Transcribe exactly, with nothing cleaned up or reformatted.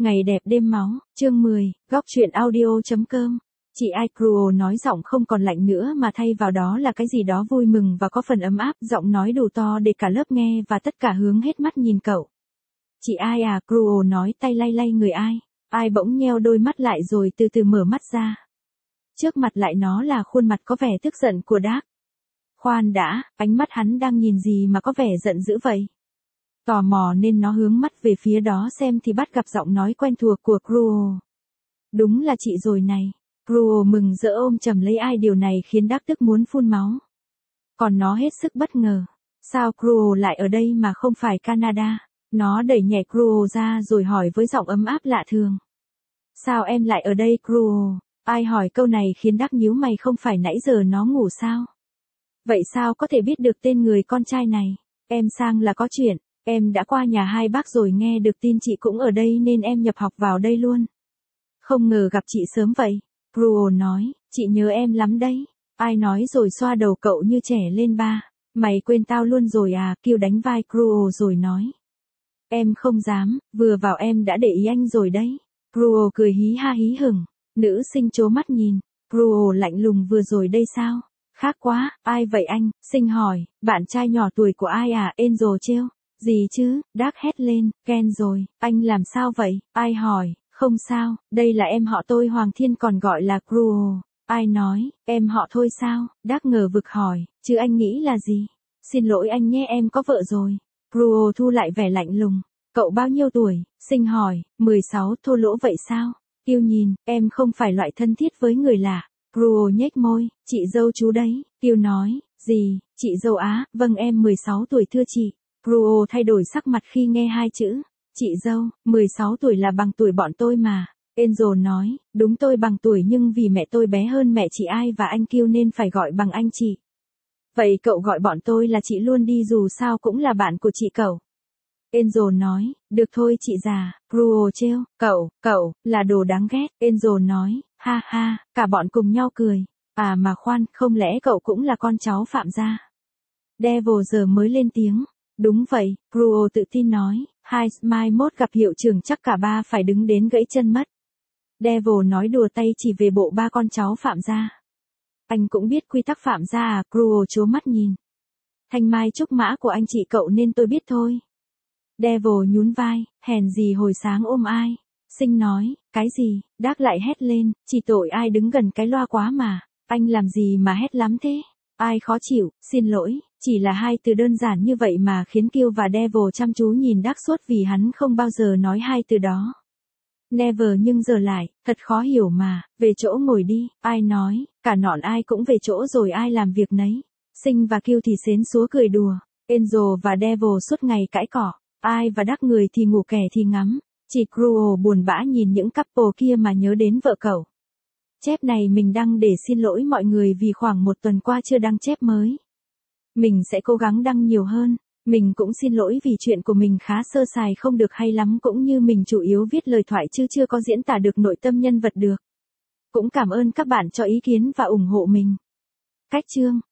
Ngày đẹp đêm máu, chương mười, góc truyện audio.com. Chị Ai Cruel nói giọng không còn lạnh nữa mà thay vào đó là cái gì đó vui mừng và có phần ấm áp, giọng nói đủ to để cả lớp nghe và tất cả hướng hết mắt nhìn cậu. Chị Ai à, Cruel nói tay lay lay người Ai. Ai bỗng nheo đôi mắt lại rồi từ từ mở mắt ra. Trước mặt lại nó là khuôn mặt có vẻ tức giận của Dark. Khoan đã, ánh mắt hắn đang nhìn gì mà có vẻ giận dữ vậy? Tò mò nên nó hướng mắt về phía đó xem thì bắt gặp giọng nói quen thuộc của Cruel. Đúng là chị rồi này. Cruel mừng rỡ ôm chầm lấy Ai, điều này khiến Dark tức muốn phun máu. Còn nó hết sức bất ngờ. Sao Cruel lại ở đây mà không phải Canada? Nó đẩy nhẹ Cruel ra rồi hỏi với giọng ấm áp lạ thường. Sao em lại ở đây Cruel? Ai hỏi câu này khiến Dark nhíu mày, không phải nãy giờ nó ngủ sao? Vậy sao có thể biết được tên người con trai này? Em sang là có chuyện. Em đã qua nhà hai bác rồi, nghe được tin chị cũng ở đây nên em nhập học vào đây luôn. Không ngờ gặp chị sớm vậy. Cruel nói, chị nhớ em lắm đấy. Ai nói rồi xoa đầu cậu như trẻ lên ba. Mày quên tao luôn rồi à? Kêu đánh vai Cruel rồi nói. Em không dám, vừa vào em đã để ý anh rồi đấy. Cruel cười hí ha hí hửng. Nữ sinh trố mắt nhìn. Cruel lạnh lùng, vừa rồi đây sao? Khác quá, ai vậy anh? Sinh hỏi, bạn trai nhỏ tuổi của Ai à? Angel trêu. Gì chứ? Dark hét lên, Ken rồi, anh làm sao vậy? Ai hỏi, không sao, đây là em họ tôi Hoàng Thiên, còn gọi là Cruel. Ai nói, em họ thôi sao? Dark ngờ vực hỏi, chứ anh nghĩ là gì? Xin lỗi anh nhé, em có vợ rồi. Cruel thu lại vẻ lạnh lùng. Cậu bao nhiêu tuổi? Sinh hỏi, mười sáu. Thô lỗ vậy sao? Tiêu nhìn, em không phải loại thân thiết với người lạ. Cruel nhếch môi, chị dâu chú đấy. Tiêu nói, gì, chị dâu á? Vâng, em mười sáu tuổi thưa chị. Cruel thay đổi sắc mặt khi nghe hai chữ. Chị dâu, mười sáu tuổi là bằng tuổi bọn tôi mà. Angel nói, đúng tôi bằng tuổi nhưng vì mẹ tôi bé hơn mẹ chị Ai và anh Kiêu nên phải gọi bằng anh chị. Vậy cậu gọi bọn tôi là chị luôn đi, dù sao cũng là bạn của chị cậu. Angel nói, được thôi chị già. Cruel trêu, cậu, cậu, là đồ đáng ghét. Angel nói, ha ha, cả bọn cùng nhau cười. À mà khoan, không lẽ cậu cũng là con cháu Phạm gia? Devil giờ mới lên tiếng. Đúng vậy, Cruel tự tin nói, hai mai mốt gặp hiệu trưởng chắc cả ba phải đứng đến gãy chân mất. Devil nói đùa tay chỉ về bộ ba con cháu Phạm gia. Anh cũng biết quy tắc Phạm gia à? Cruel trố mắt nhìn. Thanh mai trúc mã của anh chị cậu nên tôi biết thôi. Devil nhún vai, hèn gì hồi sáng ôm Ai. Sinh nói, cái gì? Dark lại hét lên, chỉ tội Ai đứng gần cái loa quá mà. Anh làm gì mà hét lắm thế? Ai khó chịu, xin lỗi, chỉ là hai từ đơn giản như vậy mà khiến Kiêu và Devil chăm chú nhìn Dark suốt vì hắn không bao giờ nói hai từ đó. Never, nhưng giờ lại, thật khó hiểu mà, về chỗ ngồi đi. Ai nói, cả nọn Ai cũng về chỗ rồi ai làm việc nấy. Sinh và Kiêu thì xến xúa cười đùa. Angel và Devil suốt ngày cãi cỏ. Ai và Dark người thì ngủ kẻ thì ngắm. Chỉ Cruel buồn bã nhìn những couple kia mà nhớ đến vợ cậu. Chép này mình đăng để xin lỗi mọi người vì khoảng một tuần qua chưa đăng chép mới. Mình sẽ cố gắng đăng nhiều hơn. Mình cũng xin lỗi vì chuyện của mình khá sơ sài, không được hay lắm, cũng như mình chủ yếu viết lời thoại chứ chưa có diễn tả được nội tâm nhân vật được. Cũng cảm ơn các bạn cho ý kiến và ủng hộ mình. Cách chương